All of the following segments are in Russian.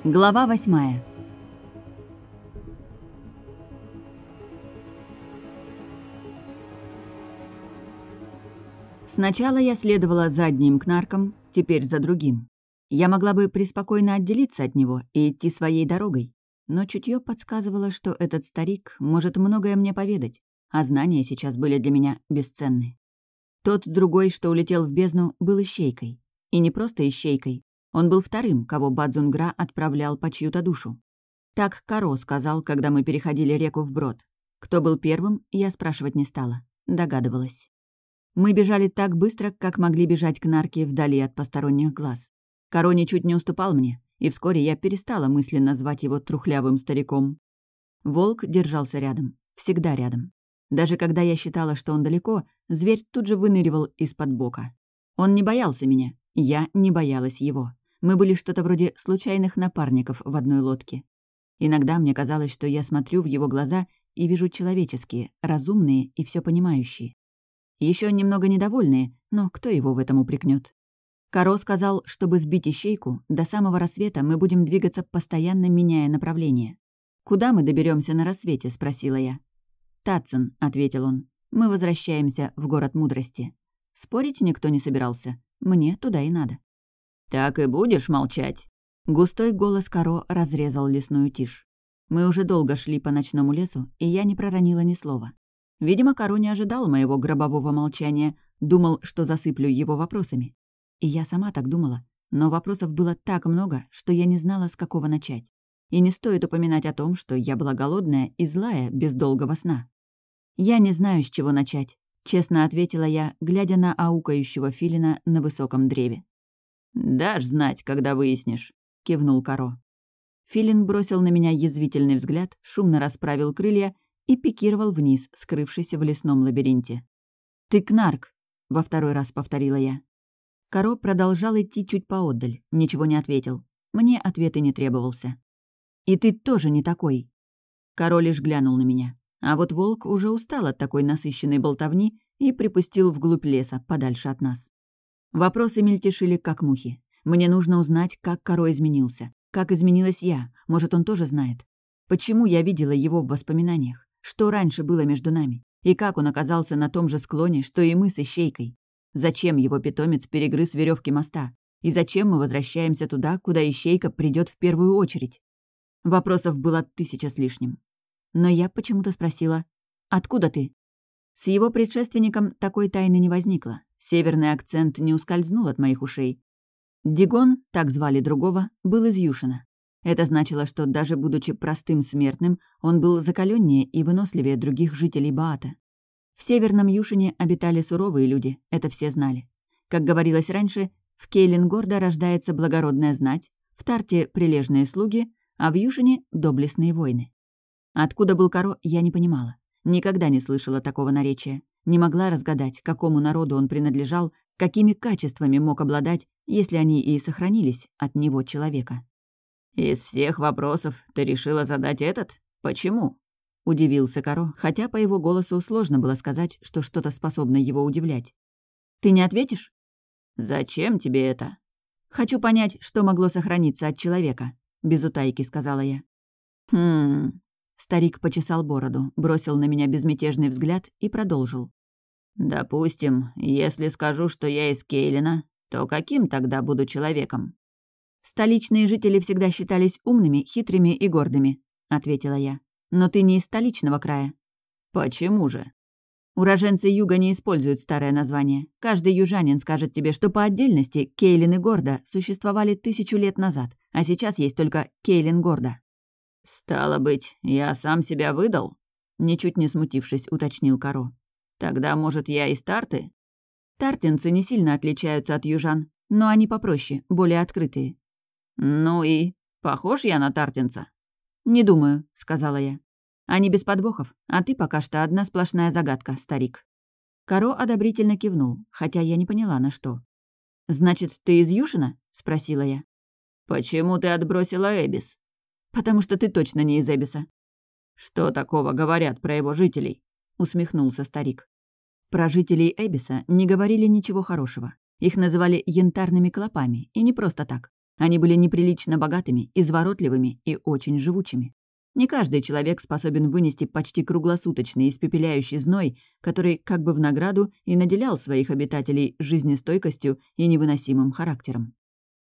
Глава 8. Сначала я следовала за одним кнарком, теперь за другим. Я могла бы преспокойно отделиться от него и идти своей дорогой, но чутье подсказывало, что этот старик может многое мне поведать, а знания сейчас были для меня бесценны. Тот другой, что улетел в бездну, был ищейкой. И не просто ищейкой. Он был вторым, кого Бадзунгра отправлял по чью-то душу. Так Каро сказал, когда мы переходили реку вброд. Кто был первым, я спрашивать не стала. Догадывалась. Мы бежали так быстро, как могли бежать кнарки вдали от посторонних глаз. Каро ничуть не уступал мне, и вскоре я перестала мысленно звать его трухлявым стариком. Волк держался рядом, всегда рядом. Даже когда я считала, что он далеко, зверь тут же выныривал из-под бока. Он не боялся меня, я не боялась его. Мы были что-то вроде случайных напарников в одной лодке. Иногда мне казалось, что я смотрю в его глаза и вижу человеческие, разумные и все понимающие. Еще немного недовольные, но кто его в этом упрекнет? Каро сказал, чтобы сбить ищейку, до самого рассвета мы будем двигаться, постоянно меняя направление. «Куда мы доберемся на рассвете?» — спросила я. «Татсен», — ответил он. «Мы возвращаемся в город мудрости». Спорить никто не собирался. Мне туда и надо. «Так и будешь молчать?» Густой голос Каро разрезал лесную тишь. Мы уже долго шли по ночному лесу, и я не проронила ни слова. Видимо, Каро не ожидал моего гробового молчания, думал, что засыплю его вопросами. И я сама так думала, но вопросов было так много, что я не знала, с какого начать. И не стоит упоминать о том, что я была голодная и злая без долгого сна. «Я не знаю, с чего начать», — честно ответила я, глядя на аукающего филина на высоком древе. «Дашь знать, когда выяснишь», — кивнул Каро. Филин бросил на меня язвительный взгляд, шумно расправил крылья и пикировал вниз, скрывшись в лесном лабиринте. «Ты кнарк», — во второй раз повторила я. Каро продолжал идти чуть поотдаль, ничего не ответил. Мне ответ и не требовался. «И ты тоже не такой». Каро лишь глянул на меня. А вот волк уже устал от такой насыщенной болтовни и припустил вглубь леса, подальше от нас. Вопросы мельтешили, как мухи. Мне нужно узнать, как Каро изменился. Как изменилась я, может, он тоже знает. Почему я видела его в воспоминаниях? Что раньше было между нами? И как он оказался на том же склоне, что и мы с ищейкой? Зачем его питомец перегрыз веревки моста? И зачем мы возвращаемся туда, куда ищейка придет в первую очередь? Вопросов было 1000 с лишним. Но я почему-то спросила: «Откуда ты?» С его предшественником такой тайны не возникло. Северный акцент не ускользнул от моих ушей. Дигон, так звали другого, был из Юшина. Это значило, что даже будучи простым смертным, он был закаленнее и выносливее других жителей Баата. В Северном Юшине обитали суровые люди, это все знали. Как говорилось раньше, в Кейлингорда рождается благородная знать, в Тарте — прилежные слуги, а в Юшине — доблестные воины. Откуда был Каро, я не понимала. Никогда не слышала такого наречия. Не могла разгадать, какому народу он принадлежал, какими качествами мог обладать, если они и сохранились от него человека. «Из всех вопросов ты решила задать этот? Почему?» — удивился Каро, хотя по его голосу сложно было сказать, что что-то способно его удивлять. «Ты не ответишь?» «Зачем тебе это?» «Хочу понять, что могло сохраниться от человека», — без утайки сказала я. Старик почесал бороду, бросил на меня безмятежный взгляд и продолжил. «Допустим, если скажу, что я из Кейлина, то каким тогда буду человеком?» «Столичные жители всегда считались умными, хитрыми и гордыми», — ответила я. «Но ты не из столичного края». «Почему же?» «Уроженцы юга не используют старое название. Каждый южанин скажет тебе, что по отдельности Кейлин и Горда существовали 1000 лет назад, а сейчас есть только Кейлин-Горда». «Стало быть, я сам себя выдал?» Ничуть не смутившись, уточнил Каро. «Тогда, может, я из Тарты?» «Тартинцы не сильно отличаются от южан, но они попроще, более открытые». «Ну и? Похож я на тартинца?» «Не думаю», — сказала я. «Они без подвохов, а ты пока что одна сплошная загадка, старик». Каро одобрительно кивнул, хотя я не поняла, на что. «Значит, ты из Юшина?» — спросила я. «Почему ты отбросила Эбис?» «Потому что ты точно не из Эбиса». «Что такого говорят про его жителей?» — усмехнулся старик. Про жителей Эбиса не говорили ничего хорошего. Их называли янтарными клопами, и не просто так. Они были неприлично богатыми, изворотливыми и очень живучими. Не каждый человек способен вынести почти круглосуточный испепеляющий зной, который как бы в награду и наделял своих обитателей жизнестойкостью и невыносимым характером.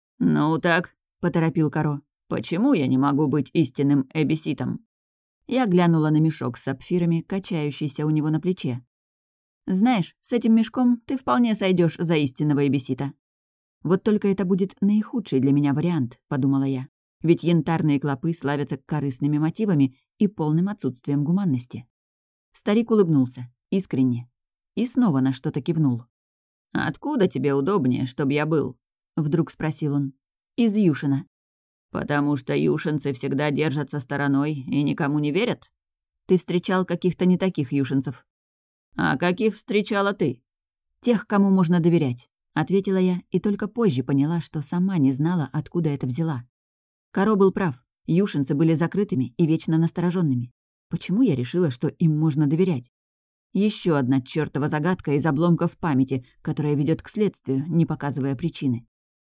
«Ну так», — поторопил Каро, — «почему я не могу быть истинным эбиситом?» Я глянула на мешок с сапфирами, качающийся у него на плече. «Знаешь, с этим мешком ты вполне сойдешь за истинного эбисита». «Вот только это будет наихудший для меня вариант», — подумала я. Ведь янтарные клопы славятся корыстными мотивами и полным отсутствием гуманности. Старик улыбнулся, искренне, и снова на что-то кивнул. «Откуда тебе удобнее, чтобы я был?» — вдруг спросил он. «Из Юшина». «Потому что юшинцы всегда держатся стороной и никому не верят? Ты встречал каких-то не таких юшинцев». «А каких встречала ты?» «Тех, кому можно доверять», — ответила я и только позже поняла, что сама не знала, откуда это взяла. Каро был прав. Юшинцы были закрытыми и вечно настороженными. Почему я решила, что им можно доверять? Еще одна чёртова загадка из обломков памяти, которая ведет к следствию, не показывая причины.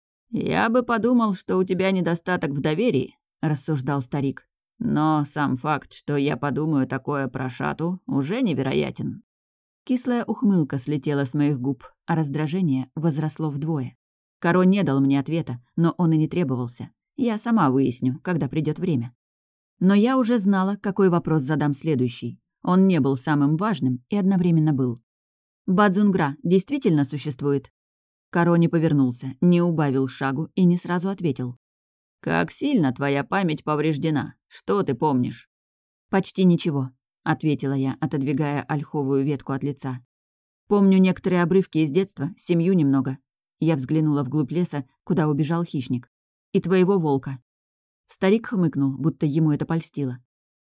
«Я бы подумал, что у тебя недостаток в доверии», — рассуждал старик. «Но сам факт, что я подумаю такое про Шату, уже невероятен». Кислая ухмылка слетела с моих губ, а раздражение возросло вдвое. Каро не дал мне ответа, но он и не требовался. Я сама выясню, когда придёт время. Но я уже знала, какой вопрос задам следующий. Он не был самым важным и одновременно был. «Бадзунгра действительно существует?» Каро не повернулся, не убавил шагу и не сразу ответил. «Как сильно твоя память повреждена? Что ты помнишь?» «Почти ничего», — ответила я, отодвигая ольховую ветку от лица. «Помню некоторые обрывки из детства, семью немного». Я взглянула вглубь леса, куда убежал хищник. «И твоего волка». Старик хмыкнул, будто ему это польстило.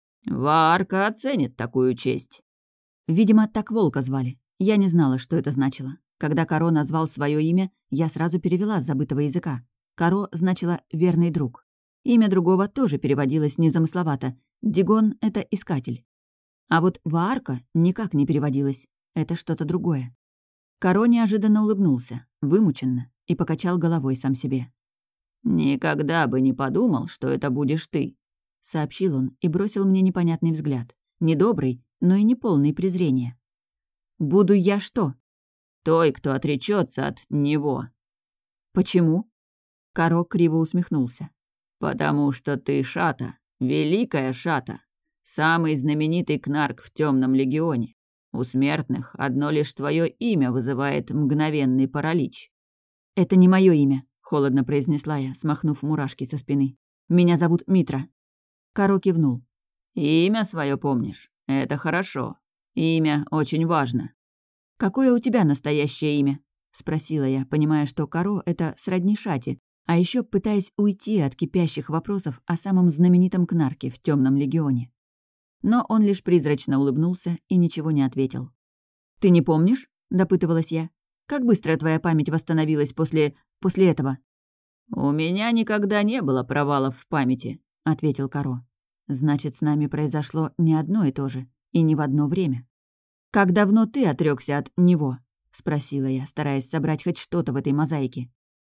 «Ваарка оценит такую честь». Видимо, так волка звали. Я не знала, что это значило. Когда Каро назвал свое имя, я сразу перевела с забытого языка. Каро значило «верный друг». Имя другого тоже переводилось незамысловато. Дигон — это искатель. А вот Ваарка никак не переводилось. Это что-то другое. Каро неожиданно улыбнулся, вымученно, и покачал головой сам себе. «Никогда бы не подумал, что это будешь ты», — сообщил он и бросил мне непонятный взгляд. Недобрый, но и не полный презрения. «Буду я что?» «Той, кто отречется от него». «Почему?» Каро криво усмехнулся. «Потому что ты Шата, великая Шата, самый знаменитый кнарк в Темном легионе. У смертных одно лишь твое имя вызывает мгновенный паралич». «Это не мое имя», — холодно произнесла я, смахнув мурашки со спины. «Меня зовут Митра». Каро кивнул. «Имя свое помнишь? Это хорошо. Имя очень важно». «Какое у тебя настоящее имя?» — спросила я, понимая, что Каро — это сродни Шате, а еще пытаясь уйти от кипящих вопросов о самом знаменитом кнарке в Темном легионе. Но он лишь призрачно улыбнулся и ничего не ответил. «Ты не помнишь?» — допытывалась я. «Как быстро твоя память восстановилась после этого?» «У меня никогда не было провалов в памяти», — ответил Каро. «Значит, с нами произошло не одно и то же, и не в одно время». «Как давно ты отрёкся от него?» — спросила я, стараясь собрать хоть что-то в этой мозаике.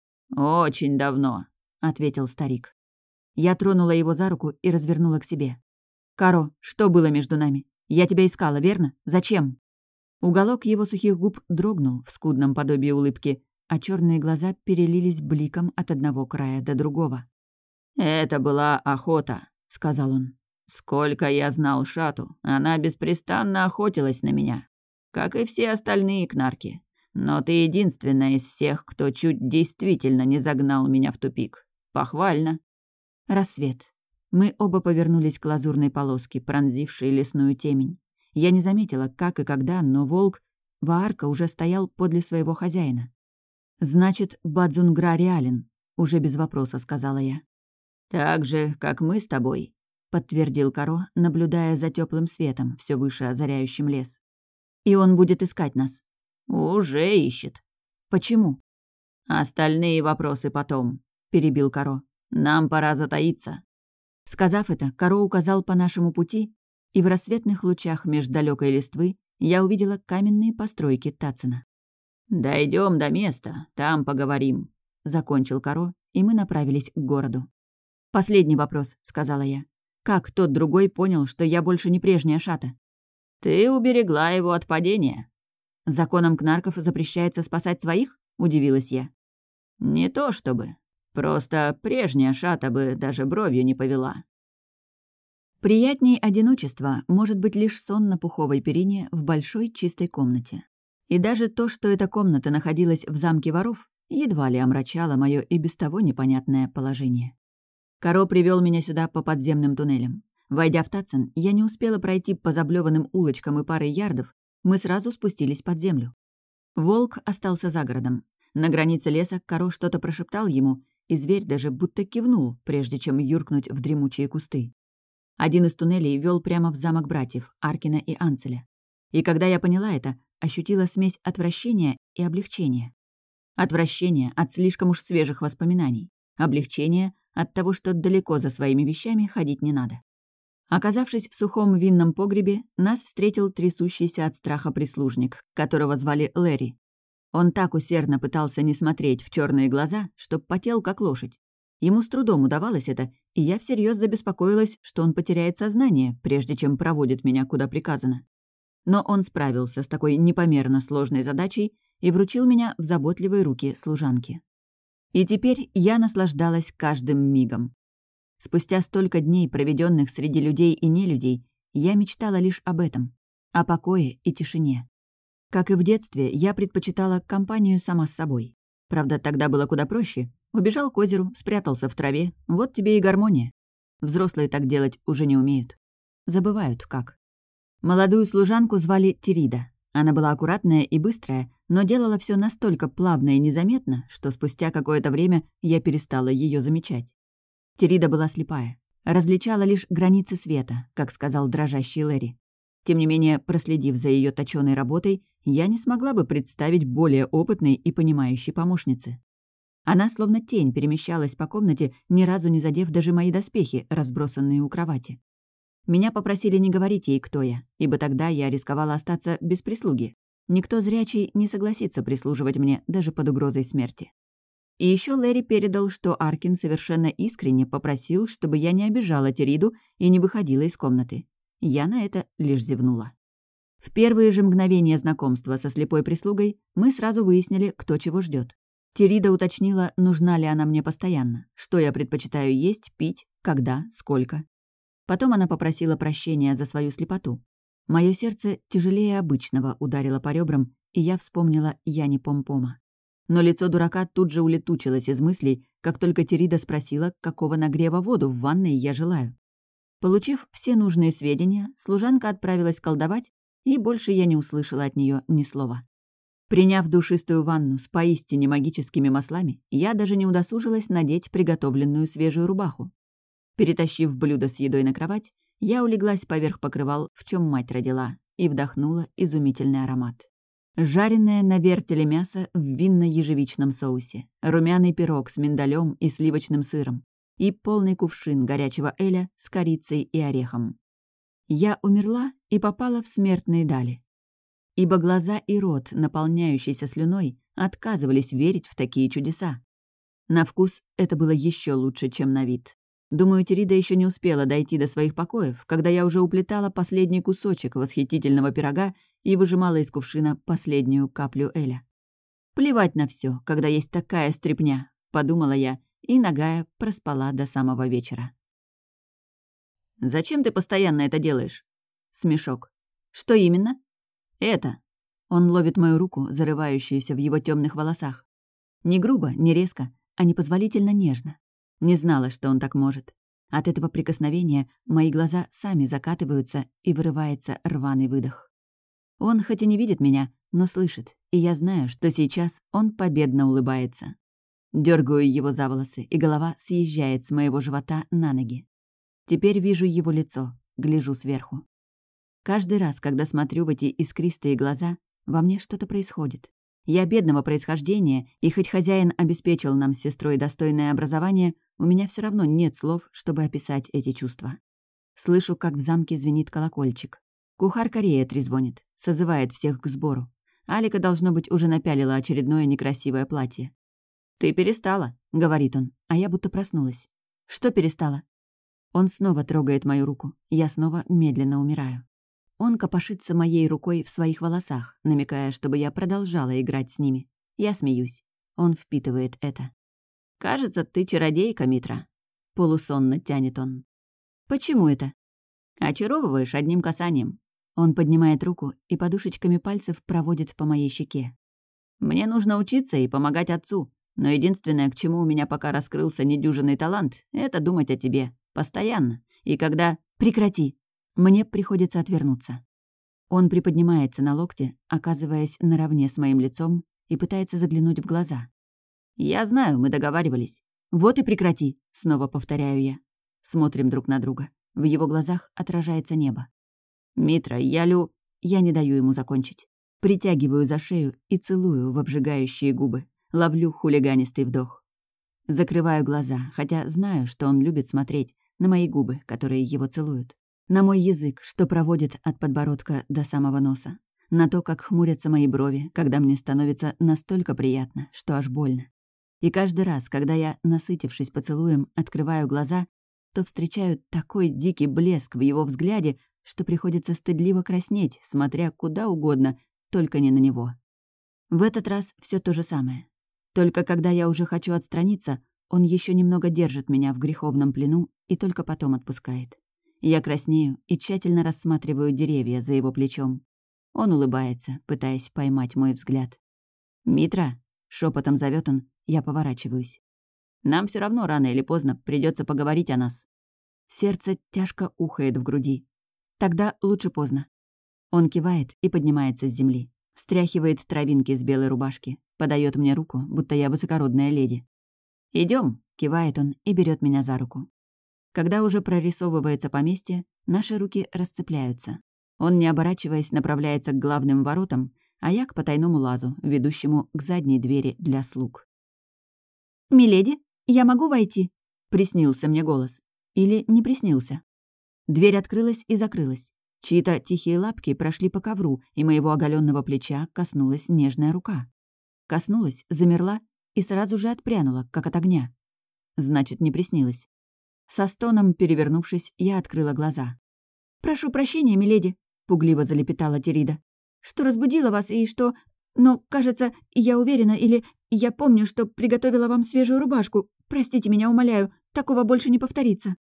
«Очень давно», — ответил старик. Я тронула его за руку и развернула к себе. «Каро, что было между нами? Я тебя искала, верно? Зачем?» Уголок его сухих губ дрогнул в скудном подобии улыбки, а черные глаза перелились бликом от одного края до другого. «Это была охота», — сказал он. «Сколько я знал Шату, она беспрестанно охотилась на меня, как и все остальные кнарки. Но ты единственная из всех, кто чуть действительно не загнал меня в тупик. Похвально». Рассвет. Мы оба повернулись к лазурной полоске, пронзившей лесную темень. Я не заметила, как и когда, но волк, Ваарка, уже стоял подле своего хозяина. «Значит, Бадзунгра реален», — уже без вопроса сказала я. «Так же, как мы с тобой», — подтвердил Каро, наблюдая за теплым светом, все выше озаряющим лес. «И он будет искать нас». «Уже ищет». «Почему?» «Остальные вопросы потом», — перебил Каро. «Нам пора затаиться». Сказав это, Каро указал по нашему пути, и в рассветных лучах меж далекой листвы я увидела каменные постройки Тацина. «Дойдем до места, там поговорим», — закончил Каро и мы направились к городу. «Последний вопрос», — сказала я. «Как тот другой понял, что я больше не прежняя Шата?» «Ты уберегла его от падения». «Законом кнарков запрещается спасать своих?» — удивилась я. «Не то чтобы. Просто прежняя Шата бы даже бровью не повела». Приятней одиночества может быть лишь сон на пуховой перине в большой чистой комнате. И даже то, что эта комната находилась в замке воров, едва ли омрачало моё и без того непонятное положение. Каро привёл меня сюда по подземным туннелям. Войдя в Татсен, я не успела пройти по заблеванным улочкам и парой ярдов, мы сразу спустились под землю. Волк остался за городом. На границе леса Каро что-то прошептал ему, и зверь даже будто кивнул, прежде чем юркнуть в дремучие кусты. Один из туннелей вел прямо в замок братьев, Аркина и Анцеля. И когда я поняла это, ощутила смесь отвращения и облегчения. Отвращение от слишком уж свежих воспоминаний. Облегчение от того, что далеко за своими вещами ходить не надо. Оказавшись в сухом винном погребе, нас встретил трясущийся от страха прислужник, которого звали Лэри. Он так усердно пытался не смотреть в черные глаза, что потел как лошадь. Ему с трудом удавалось это, и я всерьез забеспокоилась, что он потеряет сознание, прежде чем проводит меня куда приказано. Но он справился с такой непомерно сложной задачей и вручил меня в заботливые руки служанки. И теперь я наслаждалась каждым мигом. Спустя столько дней, проведенных среди людей и нелюдей, я мечтала лишь об этом — о покое и тишине. Как и в детстве, я предпочитала компанию сама с собой. Правда, тогда было куда проще. Убежал к озеру, спрятался в траве, вот тебе и гармония. Взрослые так делать уже не умеют. Забывают как. Молодую служанку звали Терида. Она была аккуратная и быстрая, но делала все настолько плавно и незаметно, что спустя какое-то время я перестала ее замечать. Терида была слепая, различала лишь границы света, как сказал дрожащий Лэри. Тем не менее, проследив за ее точёной работой, я не смогла бы представить более опытной и понимающей помощницы. Она словно тень перемещалась по комнате, ни разу не задев даже мои доспехи, разбросанные у кровати. Меня попросили не говорить ей, кто я, ибо тогда я рисковала остаться без прислуги. Никто зрячий не согласится прислуживать мне даже под угрозой смерти. И еще Лэри передал, что Аркин совершенно искренне попросил, чтобы я не обижала Териду и не выходила из комнаты. Я на это лишь зевнула. В первые же мгновения знакомства со слепой прислугой мы сразу выяснили, кто чего ждет. Терида уточнила, нужна ли она мне постоянно, что я предпочитаю есть, пить, когда, сколько. Потом она попросила прощения за свою слепоту. Моё сердце тяжелее обычного ударило по ребрам, и я вспомнила Яни Помпома. Но лицо дурака тут же улетучилось из мыслей, как только Терида спросила, какого нагрева воду в ванной я желаю. Получив все нужные сведения, служанка отправилась колдовать, и больше я не услышала от неё ни слова. Приняв душистую ванну с поистине магическими маслами, я даже не удосужилась надеть приготовленную свежую рубаху. Перетащив блюдо с едой на кровать, я улеглась поверх покрывал, в чем мать родила, и вдохнула изумительный аромат. Жареное на вертеле мясо в винно-ежевичном соусе, румяный пирог с миндалем и сливочным сыром и полный кувшин горячего эля с корицей и орехом. Я умерла и попала в смертные дали. Ибо глаза и рот, наполняющиеся слюной, отказывались верить в такие чудеса. На вкус это было еще лучше, чем на вид. Думаю, Терида еще не успела дойти до своих покоев, когда я уже уплетала последний кусочек восхитительного пирога и выжимала из кувшина последнюю каплю эля. «Плевать на все, когда есть такая стряпня», — подумала я, и нагая проспала до самого вечера. «Зачем ты постоянно это делаешь?» Смешок. «Что именно?» «Это». Он ловит мою руку, зарывающуюся в его темных волосах. Не грубо, не резко, а непозволительно нежно. Не знала, что он так может. От этого прикосновения мои глаза сами закатываются, и вырывается рваный выдох. Он хоть и не видит меня, но слышит, и я знаю, что сейчас он победно улыбается. Дёргаю его за волосы, и голова съезжает с моего живота на ноги. Теперь вижу его лицо, гляжу сверху. Каждый раз, когда смотрю в эти искристые глаза, во мне что-то происходит. Я бедного происхождения, и хоть хозяин обеспечил нам с сестрой достойное образование, у меня все равно нет слов, чтобы описать эти чувства. Слышу, как в замке звенит колокольчик. Кухарка Рея трезвонит, созывает всех к сбору. Алика, должно быть, уже напялила очередное некрасивое платье. «Ты перестала», — говорит он, а я будто проснулась. Что перестало? Он снова трогает мою руку. Я снова медленно умираю. Он копошится моей рукой в своих волосах, намекая, чтобы я продолжала играть с ними. Я смеюсь. Он впитывает это. «Кажется, ты чародейка, Митра», — полусонно тянет он. «Почему это?» «Очаровываешь одним касанием». Он поднимает руку и подушечками пальцев проводит по моей щеке. «Мне нужно учиться и помогать отцу, но единственное, к чему у меня пока раскрылся недюжинный талант, это думать о тебе. Постоянно. И когда... Прекрати! Мне приходится отвернуться. Он приподнимается на локте, оказываясь наравне с моим лицом, и пытается заглянуть в глаза. «Я знаю, мы договаривались». «Вот и прекрати!» — снова повторяю я. Смотрим друг на друга. В его глазах отражается небо. «Митра, я не даю ему закончить. Притягиваю за шею и целую в обжигающие губы. Ловлю хулиганистый вдох. Закрываю глаза, хотя знаю, что он любит смотреть на мои губы, которые его целуют. На мой язык, что проводит от подбородка до самого носа. На то, как хмурятся мои брови, когда мне становится настолько приятно, что аж больно. И каждый раз, когда я, насытившись поцелуем, открываю глаза, то встречаю такой дикий блеск в его взгляде, что приходится стыдливо краснеть, смотря куда угодно, только не на него. В этот раз все то же самое. Только когда я уже хочу отстраниться, он еще немного держит меня в греховном плену и только потом отпускает. Я краснею и тщательно рассматриваю деревья за его плечом. Он улыбается, пытаясь поймать мой взгляд. «Митра!» — шепотом зовет он, я поворачиваюсь. «Нам все равно рано или поздно придется поговорить о нас». Сердце тяжко ухает в груди. Тогда лучше поздно. Он кивает и поднимается с земли. Стряхивает травинки с белой рубашки, подает мне руку, будто я высокородная леди. Идем, кивает он и берет меня за руку. Когда уже прорисовывается поместье, наши руки расцепляются. Он, не оборачиваясь, направляется к главным воротам, а я к потайному лазу, ведущему к задней двери для слуг. «Миледи, я могу войти?» — приснился мне голос. Или не приснился. Дверь открылась и закрылась. Чьи-то тихие лапки прошли по ковру, и моего оголенного плеча коснулась нежная рука. Коснулась, замерла и сразу же отпрянула, как от огня. Значит, не приснилось. Со стоном, перевернувшись, я открыла глаза. «Прошу прощения, миледи», — пугливо залепетала Терида. «Что разбудила вас и что... Но, кажется, я уверена, или я помню, что приготовила вам свежую рубашку. Простите меня, умоляю, такого больше не повторится».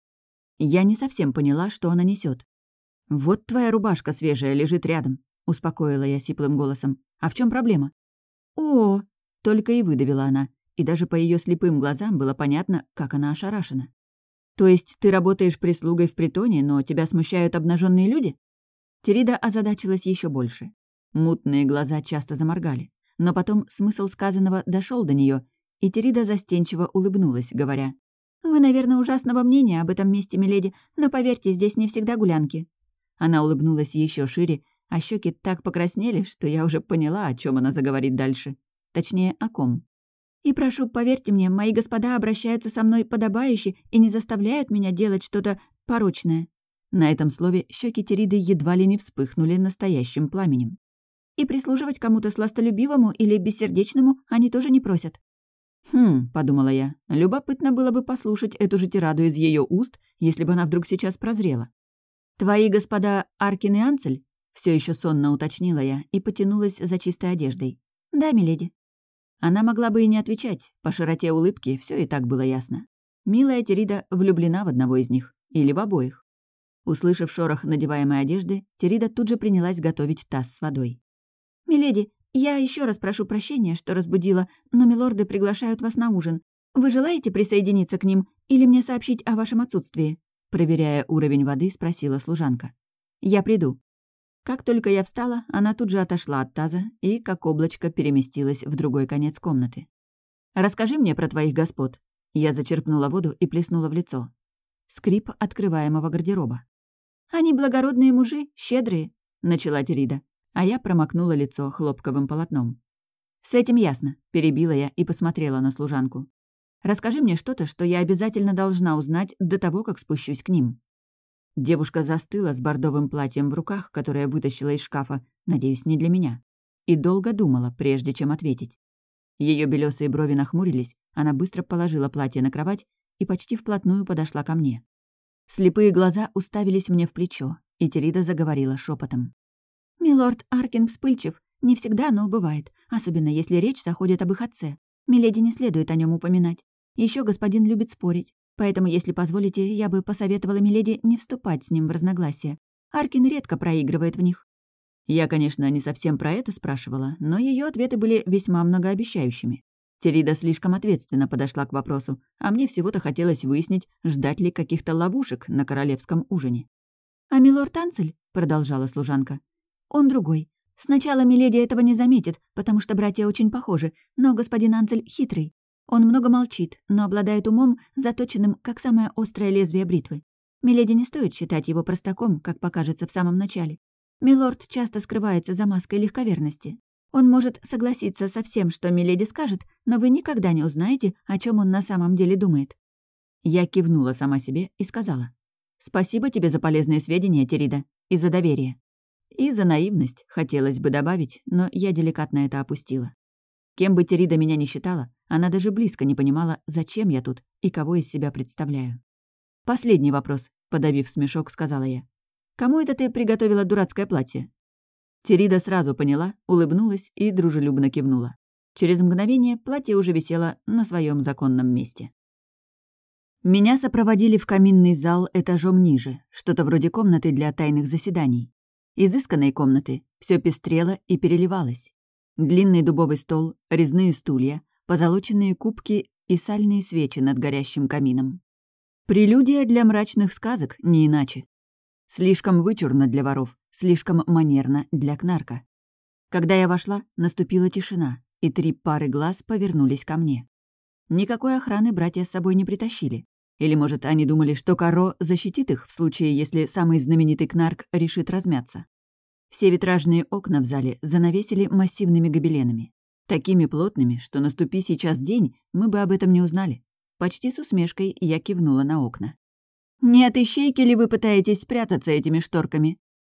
Я не совсем поняла, что она несет. «Вот твоя рубашка свежая лежит рядом», — успокоила я сиплым голосом. «А в чем проблема?» «О!» — только и выдавила она, и даже по ее слепым глазам было понятно, как она ошарашена. «То есть ты работаешь прислугой в притоне, но тебя смущают обнаженные люди?» Терида озадачилась еще больше. Мутные глаза часто заморгали, но потом смысл сказанного дошел до нее, и Терида застенчиво улыбнулась, говоря: «Вы, наверное, ужасного мнения об этом месте, миледи, но поверьте, здесь не всегда гулянки». Она улыбнулась еще шире, а щеки так покраснели, что я уже поняла, о чем она заговорит дальше. Точнее, о ком. «И прошу, поверьте мне, мои господа обращаются со мной подобающе и не заставляют меня делать что-то порочное». На этом слове щеки Териды едва ли не вспыхнули настоящим пламенем. «И прислуживать кому-то сластолюбивому или бессердечному они тоже не просят». «Хм», — подумала я, — любопытно было бы послушать эту же тираду из ее уст, если бы она вдруг сейчас прозрела. «Твои господа Аркин и Анцель?» — все еще сонно уточнила я и потянулась за чистой одеждой. «Да, миледи». Она могла бы и не отвечать, по широте улыбки все и так было ясно. Милая Терида влюблена в одного из них, или в обоих. Услышав шорох надеваемой одежды, Терида тут же принялась готовить таз с водой. «Миледи, я еще раз прошу прощения, что разбудила, но милорды приглашают вас на ужин. Вы желаете присоединиться к ним или мне сообщить о вашем отсутствии?» Проверяя уровень воды, спросила служанка. «Я приду». Как только я встала, она тут же отошла от таза и, как облачко, переместилась в другой конец комнаты. «Расскажи мне про твоих господ». Я зачерпнула воду и плеснула в лицо. Скрип открываемого гардероба. «Они благородные мужи, щедрые», — начала Терида, а я промокнула лицо хлопковым полотном. «С этим ясно», — перебила я и посмотрела на служанку. «Расскажи мне что-то, что я обязательно должна узнать до того, как спущусь к ним». Девушка застыла с бордовым платьем в руках, которое вытащила из шкафа, надеюсь, не для меня, и долго думала, прежде чем ответить. Ее белесые брови нахмурились, она быстро положила платье на кровать и почти вплотную подошла ко мне. Слепые глаза уставились мне в плечо, и Тирида заговорила шепотом. «Милорд Аркин вспыльчив. Не всегда, но бывает, особенно если речь заходит об их отце. Миледи не следует о нем упоминать. Еще господин любит спорить, поэтому, если позволите, я бы посоветовала Миледи не вступать с ним в разногласия. Аркин редко проигрывает в них». Я, конечно, не совсем про это спрашивала, но ее ответы были весьма многообещающими. Тирида слишком ответственно подошла к вопросу, а мне всего-то хотелось выяснить, ждать ли каких-то ловушек на королевском ужине. «А милорд Анцель», — продолжала служанка, — «он другой. Сначала миледи этого не заметит, потому что братья очень похожи, но господин Анцель хитрый. Он много молчит, но обладает умом, заточенным, как самое острое лезвие бритвы. Миледи не стоит считать его простаком, как покажется в самом начале. Милорд часто скрывается за маской легковерности. Он может согласиться со всем, что миледи скажет, но вы никогда не узнаете, о чем он на самом деле думает». Я кивнула сама себе и сказала: «Спасибо тебе за полезные сведения, Тирида, и за доверие». И за наивность, хотелось бы добавить, но я деликатно это опустила. Кем бы Тирида меня ни считала, она даже близко не понимала, зачем я тут и кого из себя представляю. «Последний вопрос», — подавив смешок, сказала я. «Кому это ты приготовила дурацкое платье?» Тирида сразу поняла, улыбнулась и дружелюбно кивнула. Через мгновение платье уже висело на своем законном месте. Меня сопроводили в каминный зал этажом ниже, что-то вроде комнаты для тайных заседаний. Изысканной комнаты, все пестрело и переливалось. Длинный дубовый стол, резные стулья, позолоченные кубки и сальные свечи над горящим камином. Прелюдия для мрачных сказок, не иначе. Слишком вычурно для воров, слишком манерно для кнарка. Когда я вошла, наступила тишина, и 3 пары глаз повернулись ко мне. Никакой охраны братья с собой не притащили. Или, может, они думали, что Каро защитит их в случае, если самый знаменитый кнарк решит размяться. Все витражные окна в зале занавесили массивными гобеленами. Такими плотными, что наступи сейчас день, мы бы об этом не узнали. Почти с усмешкой я кивнула на окна. «Не от ищейки ли вы пытаетесь спрятаться этими шторками?»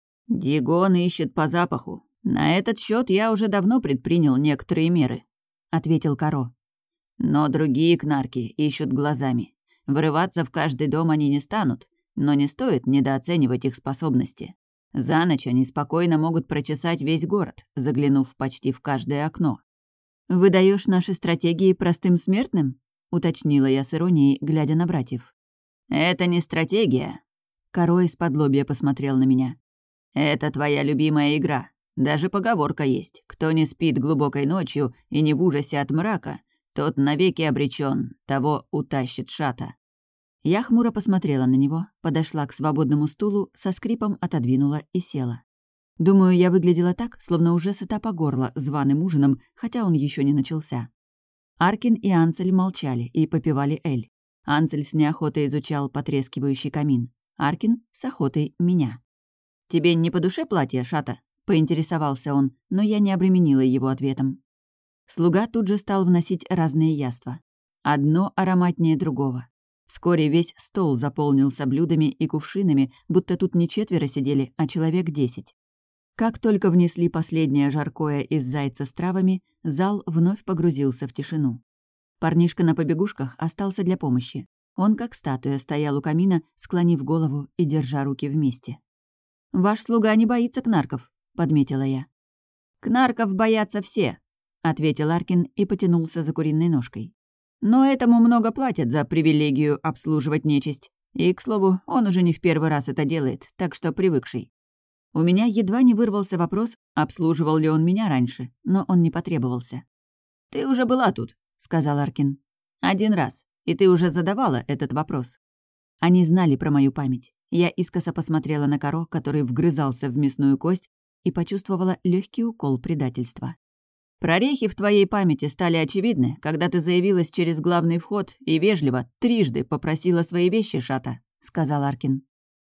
«Дигон ищет по запаху. На этот счет я уже давно предпринял некоторые меры», — ответил Каро. «Но другие кнарки ищут глазами. Врываться в каждый дом они не станут, но не стоит недооценивать их способности. За ночь они спокойно могут прочесать весь город, заглянув почти в каждое окно». «Выдаёшь наши стратегии простым смертным?» — уточнила я с иронией, глядя на братьев. «Это не стратегия». Каро исподлобья посмотрел на меня. «Это твоя любимая игра. Даже поговорка есть. Кто не спит глубокой ночью и не в ужасе от мрака, тот навеки обречен, того утащит шата». Я хмуро посмотрела на него, подошла к свободному стулу, со скрипом отодвинула и села. Думаю, я выглядела так, словно уже сыта по горло званым ужином, хотя он еще не начался. Аркин и Анцель молчали и попивали эль. Анцель с неохотой изучал потрескивающий камин. Аркин с охотой меня. «Тебе не по душе платье, Шата?» — поинтересовался он, но я не обременила его ответом. Слуга тут же стал вносить разные яства. Одно ароматнее другого. Вскоре весь стол заполнился блюдами и кувшинами, будто тут не 4 сидели, а человек 10. Как только внесли последнее жаркое из зайца с травами, зал вновь погрузился в тишину. Парнишка на побегушках остался для помощи. Он, как статуя, стоял у камина, склонив голову и держа руки вместе. «Ваш слуга не боится кнарков», — подметила я. «Кнарков боятся все», — ответил Аркин и потянулся за куриной ножкой. «Но этому много платят за привилегию обслуживать нечисть. И, к слову, он уже не в первый раз это делает, так что привыкший». У меня едва не вырвался вопрос, обслуживал ли он меня раньше, но он не потребовался. «Ты уже была тут», — сказал Аркин. «1 раз, и ты уже задавала этот вопрос». Они знали про мою память. Я искоса посмотрела на Каро, который вгрызался в мясную кость, и почувствовала легкий укол предательства. «Прорехи в твоей памяти стали очевидны, когда ты заявилась через главный вход и вежливо 3 попросила свои вещи, Шата», — сказал Аркин.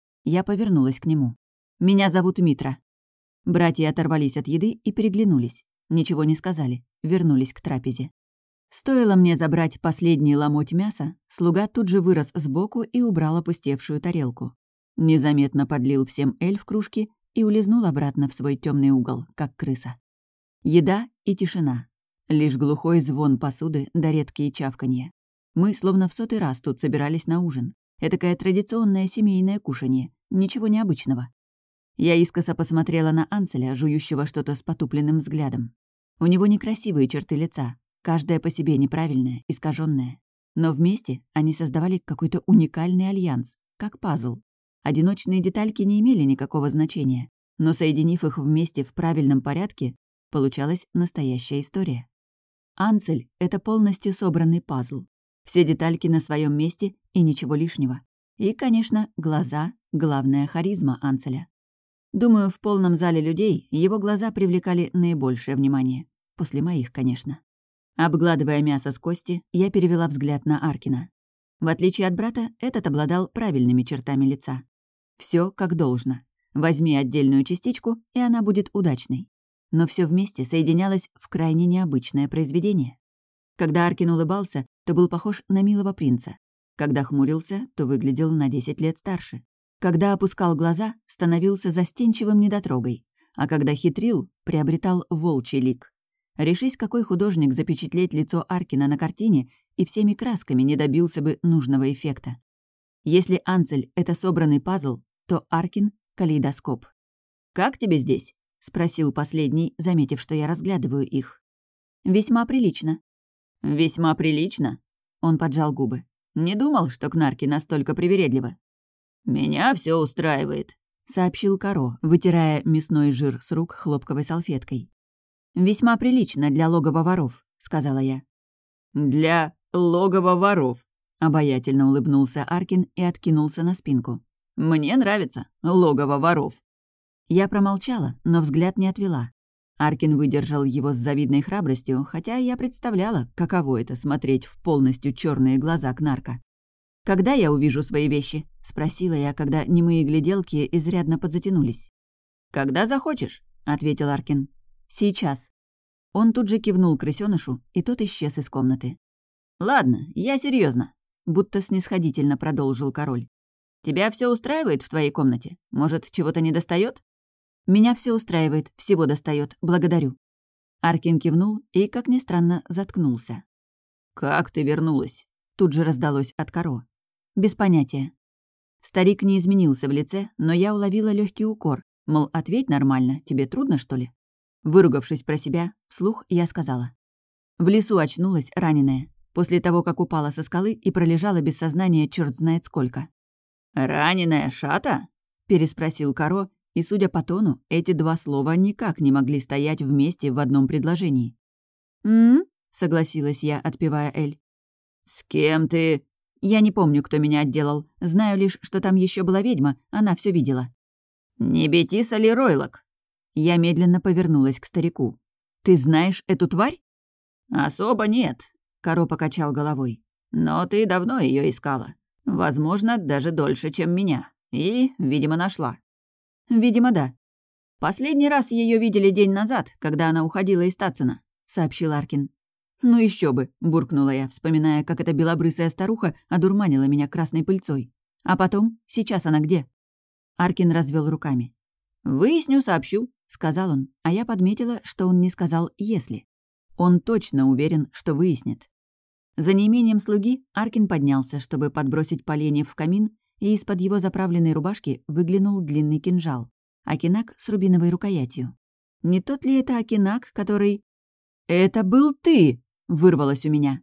Я повернулась к нему. «Меня зовут Митра». Братья оторвались от еды и переглянулись. Ничего не сказали, вернулись к трапезе. Стоило мне забрать последний ломоть мяса, слуга тут же вырос сбоку и убрал опустевшую тарелку. Незаметно подлил всем эль в кружки и улизнул обратно в свой темный угол, как крыса. Еда и тишина. Лишь глухой звон посуды да редкие чавканье. Мы словно в 100-й раз тут собирались на ужин. Этакое традиционное семейное кушанье. Ничего необычного. Я искоса посмотрела на Анселя, жующего что-то с потупленным взглядом. У него некрасивые черты лица, каждая по себе неправильная, искаженная. Но вместе они создавали какой-то уникальный альянс, как пазл. Одиночные детальки не имели никакого значения, но соединив их вместе в правильном порядке, получалась настоящая история. Ансель — это полностью собранный пазл. Все детальки на своем месте и ничего лишнего. И, конечно, глаза — главная харизма Анселя. Думаю, в полном зале людей его глаза привлекали наибольшее внимание. После моих, конечно. Обгладывая мясо с кости, я перевела взгляд на Аркина. В отличие от брата, этот обладал правильными чертами лица. Все как должно. Возьми отдельную частичку, и она будет удачной. Но все вместе соединялось в крайне необычное произведение. Когда Аркин улыбался, то был похож на милого принца. Когда хмурился, то выглядел на 10 лет старше. Когда опускал глаза, становился застенчивым недотрогой, а когда хитрил, приобретал волчий лик. Решись, какой художник запечатлеть лицо Аркина на картине, и всеми красками не добился бы нужного эффекта. Если Ансель — это собранный пазл, то Аркин — калейдоскоп. «Как тебе здесь?» — спросил последний, заметив, что я разглядываю их. «Весьма прилично». «Весьма прилично?» — он поджал губы. «Не думал, что кнарки настолько привередливы». «Меня все устраивает», — сообщил Каро, вытирая мясной жир с рук хлопковой салфеткой. «Весьма прилично для логова воров», — сказала я. «Для логова воров», — обаятельно улыбнулся Аркин и откинулся на спинку. «Мне нравится логово воров». Я промолчала, но взгляд не отвела. Аркин выдержал его с завидной храбростью, хотя я представляла, каково это — смотреть в полностью черные глаза кнарка. «Когда я увижу свои вещи?» — спросила я, когда немые гляделки изрядно подзатянулись. «Когда захочешь», — ответил Аркин. «Сейчас». Он тут же кивнул крысёнышу, и тот исчез из комнаты. «Ладно, я серьезно, будто снисходительно продолжил король. «Тебя все устраивает в твоей комнате? Может, чего-то недостает? «Меня все устраивает, всего достает. Благодарю». Аркин кивнул и, как ни странно, заткнулся. «Как ты вернулась?» — тут же раздалось от Каро. «Без понятия». Старик не изменился в лице, но я уловила легкий укор, мол, ответь нормально, тебе трудно, что ли? Выругавшись про себя, вслух я сказала. В лесу очнулась, раненая, после того, как упала со скалы и пролежала без сознания черт знает сколько. «Раненая шата?» — переспросил Каро, и, судя по тону, эти два слова никак не могли стоять вместе в одном предложении. «М-м-м», согласилась я, отпивая эль. «С кем ты?» «Я не помню, кто меня отделал. Знаю лишь, что там еще была ведьма, она все видела». «Не Бетиса ли Ройлок?» Я медленно повернулась к старику. «Ты знаешь эту тварь?» «Особо нет», — Каро покачал головой. «Но ты давно ее искала. Возможно, даже дольше, чем меня. И, видимо, нашла». «Видимо, да. Последний раз ее видели день назад, когда она уходила из Татсена», — сообщил Аркин. «Ну еще бы», — буркнула я, вспоминая, как эта белобрысая старуха одурманила меня красной пыльцой. «А потом, сейчас она где?» Аркин развел руками. «Выясню, сообщу», — сказал он, а я подметила, что он не сказал «если». Он точно уверен, что выяснит. За неимением слуги Аркин поднялся, чтобы подбросить поленьев в камин, и из-под его заправленной рубашки выглянул длинный кинжал. Акинак с рубиновой рукоятью. Не тот ли это Акинак, который... «Это был ты!» — вырвалось у меня.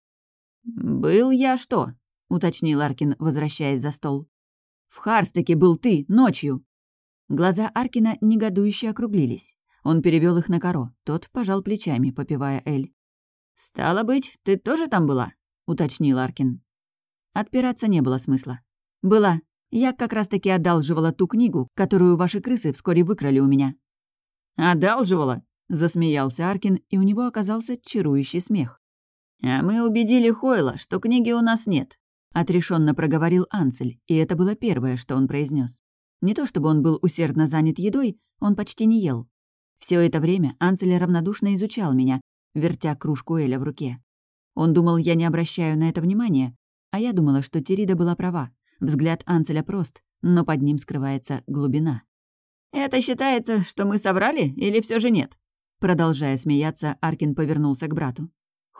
«Был я что?» — уточнил Аркин, возвращаясь за стол. «В Харстеке был ты, ночью!» Глаза Аркина негодующе округлились. Он перевел их на Каро, тот пожал плечами, попивая эль. «Стало быть, ты тоже там была?» — уточнил Аркин. Отпираться не было смысла. «Была. Я как раз-таки одалживала ту книгу, которую ваши крысы вскоре выкрали у меня». «Одалживала?» — засмеялся Аркин, и у него оказался чарующий смех. «А мы убедили Хойла, что книги у нас нет», — отрешенно проговорил Ансель, и это было первое, что он произнес. Не то чтобы он был усердно занят едой, он почти не ел. Все это время Ансель равнодушно изучал меня, вертя кружку эля в руке. Он думал, я не обращаю на это внимания, а я думала, что Тирида была права. Взгляд Анселя прост, но под ним скрывается глубина. «Это считается, что мы соврали, или все же нет?» Продолжая смеяться, Аркин повернулся к брату.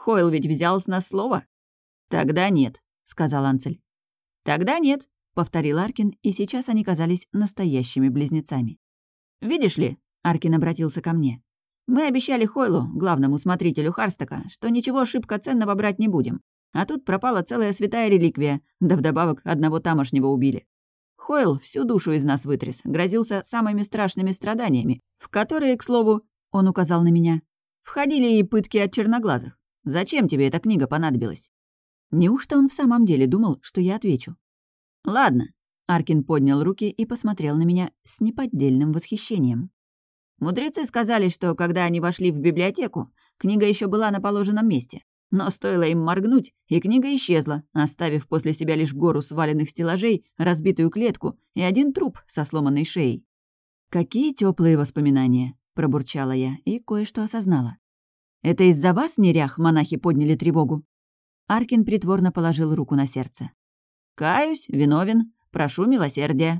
Хойл ведь взял с нас слово». «Тогда нет», — сказал Анцель. «Тогда нет», — повторил Аркин, и сейчас они казались настоящими близнецами. «Видишь ли», — Аркин обратился ко мне, «мы обещали Хойлу, главному смотрителю Харстока, что ничего шибко ценного брать не будем. А тут пропала целая святая реликвия, да вдобавок одного тамошнего убили. Хойл всю душу из нас вытряс, грозился самыми страшными страданиями, в которые, к слову, он указал на меня, входили и пытки от черноглазых. Зачем тебе эта книга понадобилась?» Неужто он в самом деле думал, что я отвечу? «Ладно», — Аркин поднял руки и посмотрел на меня с неподдельным восхищением. «Мудрецы сказали, что когда они вошли в библиотеку, книга еще была на положенном месте. Но стоило им моргнуть, и книга исчезла, оставив после себя лишь гору сваленных стеллажей, разбитую клетку и один труп со сломанной шеей. «Какие теплые воспоминания!» — пробурчала я и кое-что осознала. «Это из-за вас, нерях, монахи подняли тревогу?» Аркин притворно положил руку на сердце. «Каюсь, виновен, прошу милосердия».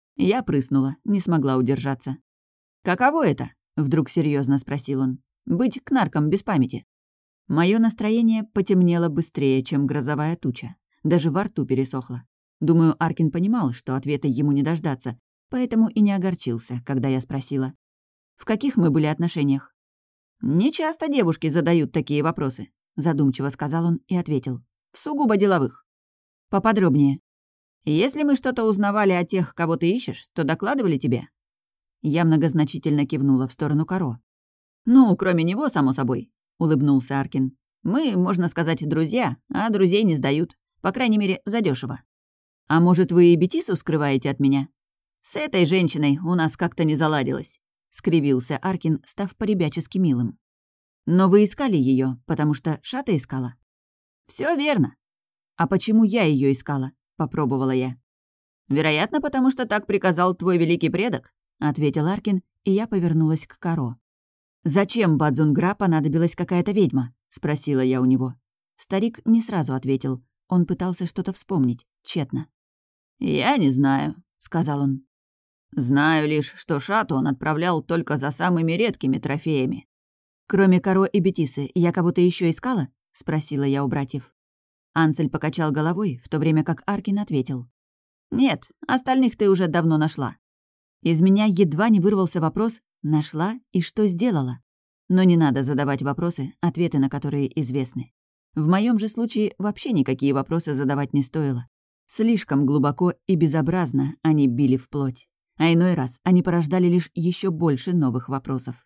Я прыснула, не смогла удержаться. «Каково это?» — вдруг серьезно спросил он. «Быть кнарком без памяти». Моё настроение потемнело быстрее, чем грозовая туча. Даже во рту пересохло. Думаю, Аркин понимал, что ответа ему не дождаться, поэтому и не огорчился, когда я спросила. «В каких мы были отношениях?» «Не часто девушки задают такие вопросы», — задумчиво сказал он и ответил. «В сугубо деловых». «Поподробнее». «Если мы что-то узнавали о тех, кого ты ищешь, то докладывали тебе?» Я многозначительно кивнула в сторону Каро. «Ну, кроме него, само собой», — улыбнулся Аркин. «Мы, можно сказать, друзья, а друзей не сдают. По крайней мере, задешево. А может, вы и Бетису скрываете от меня?» «С этой женщиной у нас как-то не заладилось», — скривился Аркин, став поребячески милым. «Но вы искали ее, потому что Шата искала?» «Все верно». «А почему я ее искала?» — попробовала я. «Вероятно, потому что так приказал твой великий предок», — ответил Аркин, и я повернулась к Каро. «Зачем Бадзунгра понадобилась какая-то ведьма?» — спросила я у него. Старик не сразу ответил. Он пытался что-то вспомнить, тщетно. «Я не знаю», — сказал он. «Знаю лишь, что Шату он отправлял только за самыми редкими трофеями». «Кроме Каро и Бетисы, я кого-то еще искала?» — спросила я у братьев. Анцель покачал головой, в то время как Аркин ответил. «Нет, остальных ты уже давно нашла». Из меня едва не вырвался вопрос «нашла и что сделала?». Но не надо задавать вопросы, ответы на которые известны. В моем же случае вообще никакие вопросы задавать не стоило. Слишком глубоко и безобразно они били вплоть. А иной раз они порождали лишь еще больше новых вопросов.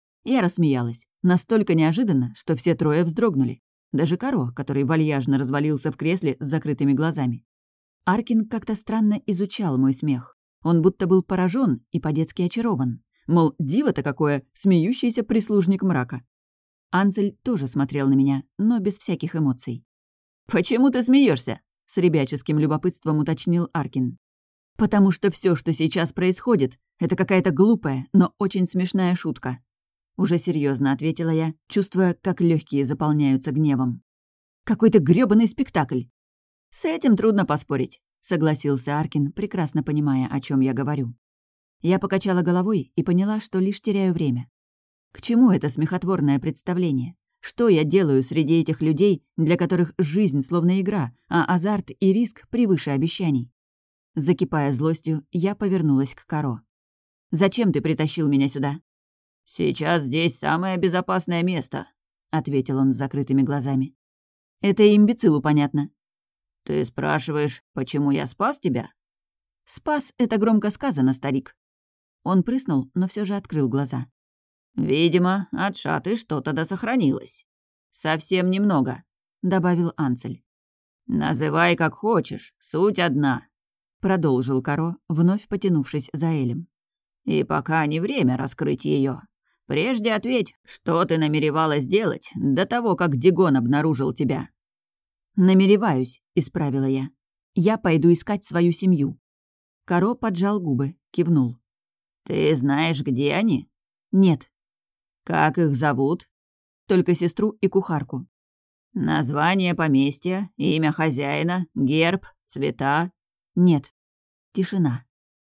Я рассмеялась. Настолько неожиданно, что все трое вздрогнули. Даже Каро, который вальяжно развалился в кресле с закрытыми глазами. Аркин как-то странно изучал мой смех. Он будто был поражен и по-детски очарован. Мол, диво-то какое, смеющийся прислужник мрака. Анцель тоже смотрел на меня, но без всяких эмоций. «Почему ты смеешься? С ребяческим любопытством уточнил Аркин. «Потому что все, что сейчас происходит, это какая-то глупая, но очень смешная шутка». Уже серьезно ответила я, чувствуя, как легкие заполняются гневом. «Какой-то грёбаный спектакль!» «С этим трудно поспорить», — согласился Аркин, прекрасно понимая, о чем я говорю. Я покачала головой и поняла, что лишь теряю время. К чему это смехотворное представление? Что я делаю среди этих людей, для которых жизнь словно игра, а азарт и риск превыше обещаний? Закипая злостью, я повернулась к Каро. «Зачем ты притащил меня сюда?» «Сейчас здесь самое безопасное место», — ответил он с закрытыми глазами. «Это и имбецилу понятно». «Ты спрашиваешь, почему я спас тебя?» «Спас — это громко сказано, старик». Он прыснул, но все же открыл глаза. «Видимо, от Шаты что-то досохранилось. Совсем немного», — добавил Анцель. «Называй как хочешь, суть одна», — продолжил Каро, вновь потянувшись за Элем. «И пока не время раскрыть ее. Прежде ответь, что ты намеревалась делать до того, как Дигон обнаружил тебя?» «Намереваюсь», — исправила я. «Я пойду искать свою семью». Каро поджал губы, кивнул. «Ты знаешь, где они?» «Нет». «Как их зовут?» «Только сестру и кухарку». «Название поместья, имя хозяина, герб, цвета?» «Нет». Тишина.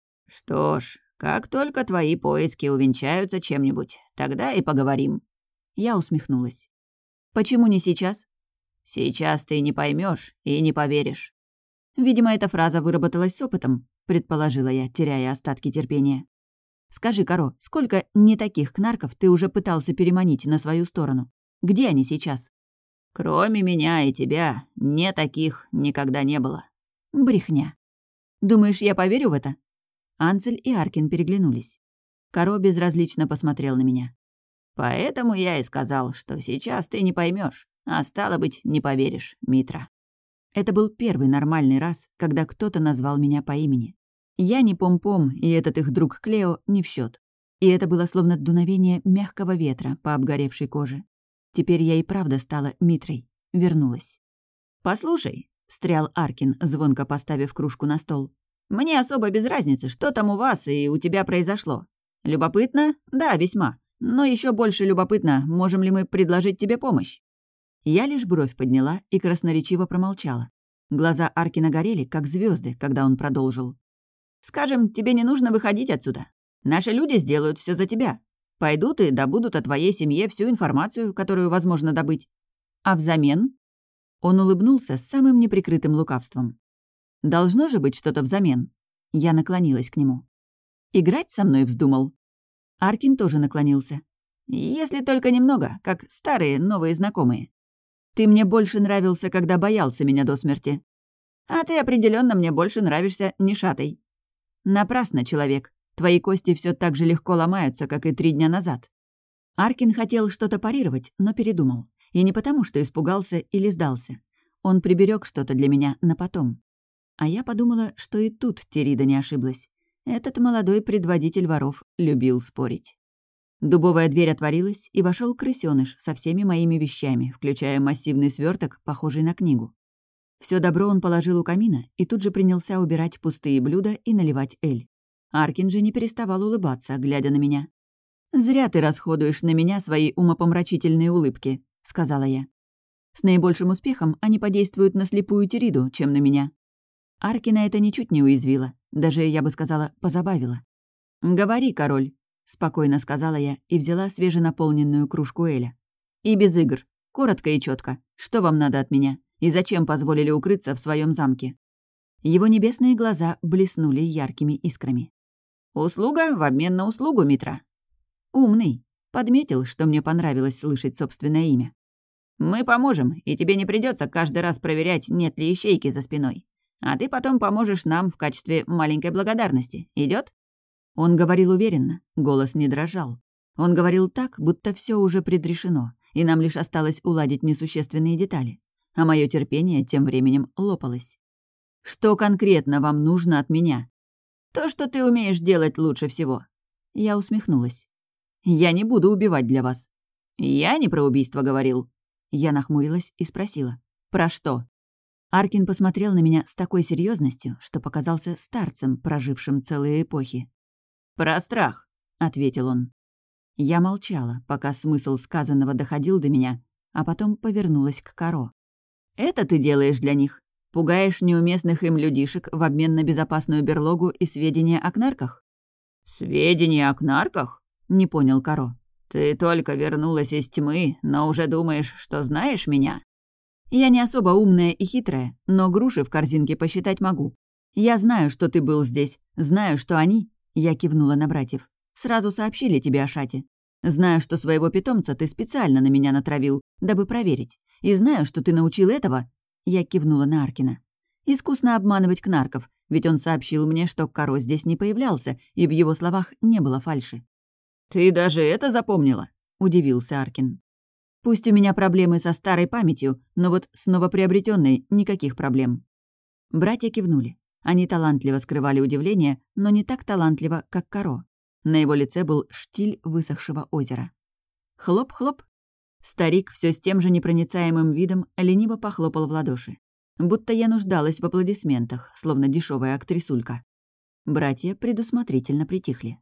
«Что ж, как только твои поиски увенчаются чем-нибудь, тогда и поговорим». Я усмехнулась. Почему не сейчас? Сейчас ты не поймешь и не поверишь. Видимо, эта фраза выработалась с опытом, предположила я, теряя остатки терпения. Скажи, Каро, сколько не таких кнарков ты уже пытался переманить на свою сторону? Где они сейчас? Кроме меня и тебя, не таких никогда не было. Брехня. Думаешь, я поверю в это? Анцель и Аркин переглянулись. Каро безразлично посмотрел на меня. Поэтому я и сказал, что сейчас ты не поймешь, а стало быть, не поверишь, Митра. Это был первый нормальный раз, когда кто-то назвал меня по имени. Я не Пом-Пом, и этот их друг Клео не в счет. И это было словно дуновение мягкого ветра по обгоревшей коже. Теперь я и правда стала Митрой. Вернулась. «Послушай», — встрял Аркин, звонко поставив кружку на стол. «Мне особо без разницы, что там у вас и у тебя произошло. Любопытно? Да, весьма. Но еще больше любопытно, можем ли мы предложить тебе помощь?» Я лишь бровь подняла и красноречиво промолчала. Глаза Аркина горели, как звезды, когда он продолжил. «Скажем, тебе не нужно выходить отсюда. Наши люди сделают все за тебя. Пойдут и добудут о твоей семье всю информацию, которую возможно добыть. А взамен?» Он улыбнулся с самым неприкрытым лукавством. «Должно же быть что-то взамен». Я наклонилась к нему. «Играть со мной вздумал?» Аркин тоже наклонился. «Если только немного, как старые новые знакомые. Ты мне больше нравился, когда боялся меня до смерти. А ты определенно мне больше нравишься нишатой». «Напрасно, человек. Твои кости все так же легко ломаются, как и 3 дня назад». Аркин хотел что-то парировать, но передумал. И не потому, что испугался или сдался. Он приберег что-то для меня на потом. А я подумала, что и тут Терида не ошиблась. Этот молодой предводитель воров любил спорить. Дубовая дверь отворилась, и вошел крысёныш со всеми моими вещами, включая массивный сверток, похожий на книгу. Все добро он положил у камина и тут же принялся убирать пустые блюда и наливать эль. Аркин же не переставал улыбаться, глядя на меня. «Зря ты расходуешь на меня свои умопомрачительные улыбки», — сказала я. «С наибольшим успехом они подействуют на слепую Териду, чем на меня». Аркина это ничуть не уязвило, даже, я бы сказала, позабавило. «Говори, король», — спокойно сказала я и взяла свеженаполненную кружку эля. «И без игр. Коротко и четко. Что вам надо от меня? И зачем позволили укрыться в своем замке?» Его небесные глаза блеснули яркими искрами. «Услуга в обмен на услугу, Митра». «Умный. Подметил, что мне понравилось слышать собственное имя. «Мы поможем, и тебе не придется каждый раз проверять, нет ли ищейки за спиной. А ты потом поможешь нам в качестве маленькой благодарности. Идет? Он говорил уверенно, голос не дрожал. Он говорил так, будто все уже предрешено, и нам лишь осталось уладить несущественные детали. А мое терпение тем временем лопалось. «Что конкретно вам нужно от меня?» «То, что ты умеешь делать лучше всего». Я усмехнулась. «Я не буду убивать для вас». «Я не про убийство говорил». Я нахмурилась и спросила. «Про что?» Аркин посмотрел на меня с такой серьезностью, что показался старцем, прожившим целые эпохи. «Про страх», — ответил он. Я молчала, пока смысл сказанного доходил до меня, а потом повернулась к Каро. «Это ты делаешь для них? Пугаешь неуместных им людишек в обмен на безопасную берлогу и сведения о кнарках?» «Сведения о кнарках?» — не понял Каро. «Ты только вернулась из тьмы, но уже думаешь, что знаешь меня?» «Я не особо умная и хитрая, но груши в корзинке посчитать могу. Я знаю, что ты был здесь, знаю, что они...» — я кивнула на братьев. «Сразу сообщили тебе о Шате. Знаю, что своего питомца ты специально на меня натравил, дабы проверить. И знаю, что ты научил этого...» — я кивнула на Аркина. «Искусно обманывать кнарков, ведь он сообщил мне, что Каро здесь не появлялся, и в его словах не было фальши». «Ты даже это запомнила?» — удивился Аркин. «Пусть у меня проблемы со старой памятью, но вот с новоприобретённой никаких проблем». Братья кивнули. Они талантливо скрывали удивление, но не так талантливо, как Каро. На его лице был штиль высохшего озера. Хлоп-хлоп. Старик все с тем же непроницаемым видом лениво похлопал в ладоши. Будто я нуждалась в аплодисментах, словно дешевая актрисулька. Братья предусмотрительно притихли.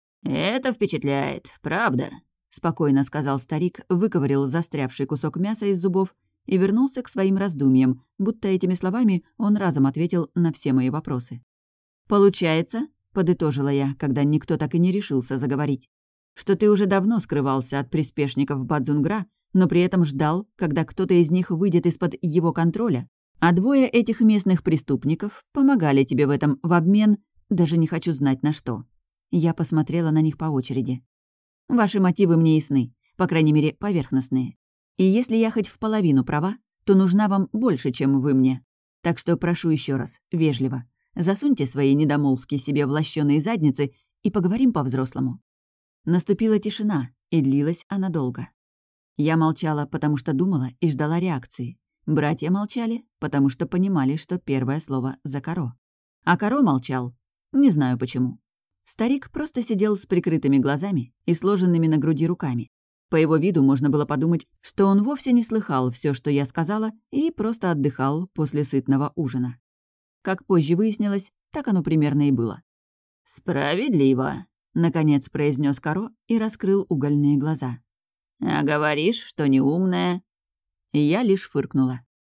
«Это впечатляет, правда», — спокойно сказал старик, выковырял застрявший кусок мяса из зубов и вернулся к своим раздумьям, будто этими словами он разом ответил на все мои вопросы. «Получается», — подытожила я, когда никто так и не решился заговорить, «что ты уже давно скрывался от приспешников Бадзунгра, но при этом ждал, когда кто-то из них выйдет из-под его контроля, а двое этих местных преступников помогали тебе в этом в обмен, даже не хочу знать на что. Я посмотрела на них по очереди. Ваши мотивы мне ясны, по крайней мере, поверхностные. И если я хоть в половину права, то нужна вам больше, чем вы мне. Так что прошу еще раз, вежливо, засуньте свои недомолвки себе в лощёные задницы и поговорим по-взрослому». Наступила тишина, и длилась она долго. Я молчала, потому что думала и ждала реакции. Братья молчали, потому что понимали, что первое слово за Каро. А Каро молчал. Не знаю почему. Старик просто сидел с прикрытыми глазами и сложенными на груди руками. По его виду можно было подумать, что он вовсе не слыхал все, что я сказала, и просто отдыхал после сытного ужина. Как позже выяснилось, так оно примерно и было. «Справедливо», — наконец произнес Каро и раскрыл угольные глаза. «А говоришь, что неумная?» Я лишь фыркнула.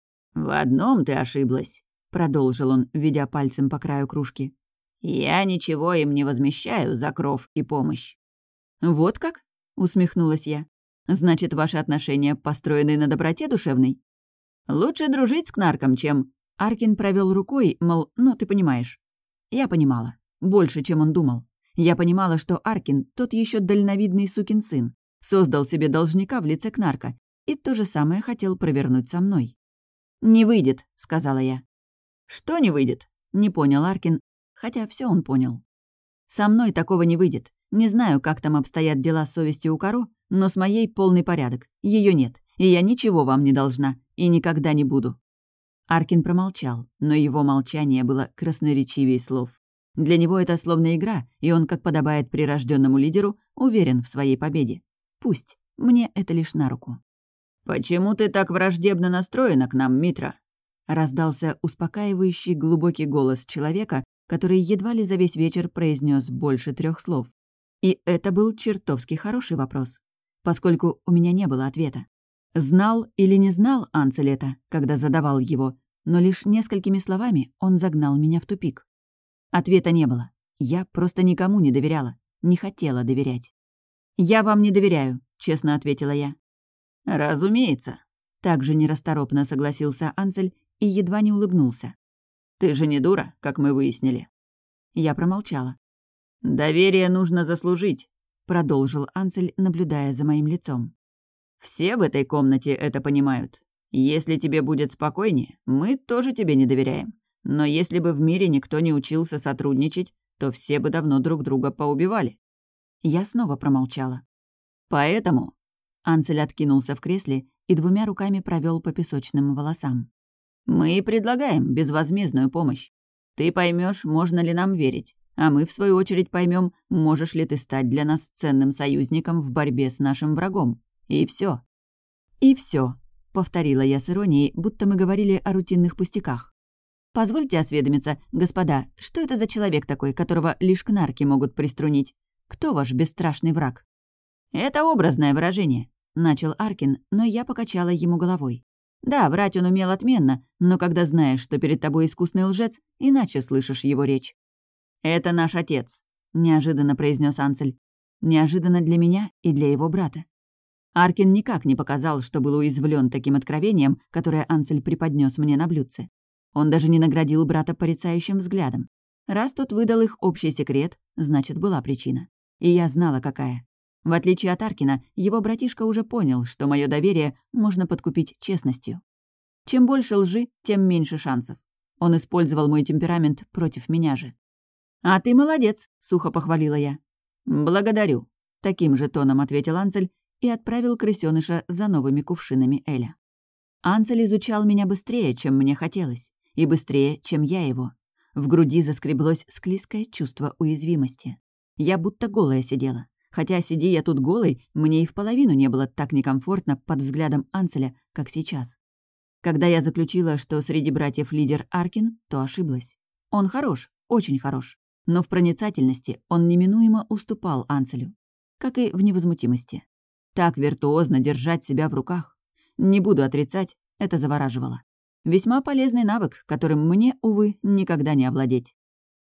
«В одном ты ошиблась», — продолжил он, ведя пальцем по краю кружки. «Я ничего им не возмещаю за кров и помощь». «Вот как?» — усмехнулась я. «Значит, ваши отношения построены на доброте душевной?» «Лучше дружить с Кнарком, чем...» Аркин провел рукой, мол, ну, ты понимаешь. Я понимала. Больше, чем он думал. Я понимала, что Аркин — тот еще дальновидный сукин сын. Создал себе должника в лице Кнарка. И то же самое хотел провернуть со мной. «Не выйдет», — сказала я. «Что не выйдет?» — не понял Аркин, хотя все он понял. «Со мной такого не выйдет. Не знаю, как там обстоят дела с совестью у Каро, но с моей полный порядок. Ее нет, и я ничего вам не должна, и никогда не буду». Аркин промолчал, но его молчание было красноречивее слов. Для него это словно игра, и он, как подобает прирожденному лидеру, уверен в своей победе. Пусть. Мне это лишь на руку. «Почему ты так враждебно настроена к нам, Митра?» Раздался успокаивающий глубокий голос человека, который едва ли за весь вечер произнес больше 3 слов. И это был чертовски хороший вопрос, поскольку у меня не было ответа. Знал или не знал Анцель это, когда задавал его, но лишь несколькими словами он загнал меня в тупик. Ответа не было. Я просто никому не доверяла, не хотела доверять. «Я вам не доверяю», — честно ответила я. «Разумеется», — также нерасторопно согласился Анцель и едва не улыбнулся. «Ты же не дура, как мы выяснили». Я промолчала. «Доверие нужно заслужить», — продолжил Анцель, наблюдая за моим лицом. «Все в этой комнате это понимают. Если тебе будет спокойнее, мы тоже тебе не доверяем. Но если бы в мире никто не учился сотрудничать, то все бы давно друг друга поубивали». Я снова промолчала. «Поэтому...» Анцель откинулся в кресле и 2 руками провел по песочным волосам. «Мы предлагаем безвозмездную помощь. Ты поймешь, можно ли нам верить, а мы, в свою очередь, поймем, можешь ли ты стать для нас ценным союзником в борьбе с нашим врагом. И все. «И все, повторила я с иронией, будто мы говорили о рутинных пустяках. «Позвольте осведомиться, господа, что это за человек такой, которого лишь кнарки могут приструнить? Кто ваш бесстрашный враг?» «Это образное выражение», — начал Аркин, но я покачала ему головой. «Да, врать он умел отменно, но когда знаешь, что перед тобой искусный лжец, иначе слышишь его речь». «Это наш отец», — неожиданно произнес Анцель. Неожиданно для меня и для его брата. Аркин никак не показал, что был уязвлен таким откровением, которое Анцель преподнес мне на блюдце. Он даже не наградил брата порицающим взглядом. Раз тот выдал их общий секрет, значит, была причина. И я знала, какая. В отличие от Аркина, его братишка уже понял, что мое доверие можно подкупить честностью. Чем больше лжи, тем меньше шансов. Он использовал мой темперамент против меня же. «А ты молодец», — сухо похвалила я. «Благодарю», — таким же тоном ответил Анцель и отправил крысёныша за новыми кувшинами Эля. Анцель изучал меня быстрее, чем мне хотелось, и быстрее, чем я его. В груди заскреблось склизкое чувство уязвимости. Я будто голая сидела. Хотя, сиди я тут голой, мне и в половину не было так некомфортно под взглядом Анцеля, как сейчас. Когда я заключила, что среди братьев лидер Аркин, то ошиблась. Он хорош, очень хорош. Но в проницательности он неминуемо уступал Анцелю. Как и в невозмутимости. Так виртуозно держать себя в руках. Не буду отрицать, это завораживало. Весьма полезный навык, которым мне, увы, никогда не овладеть.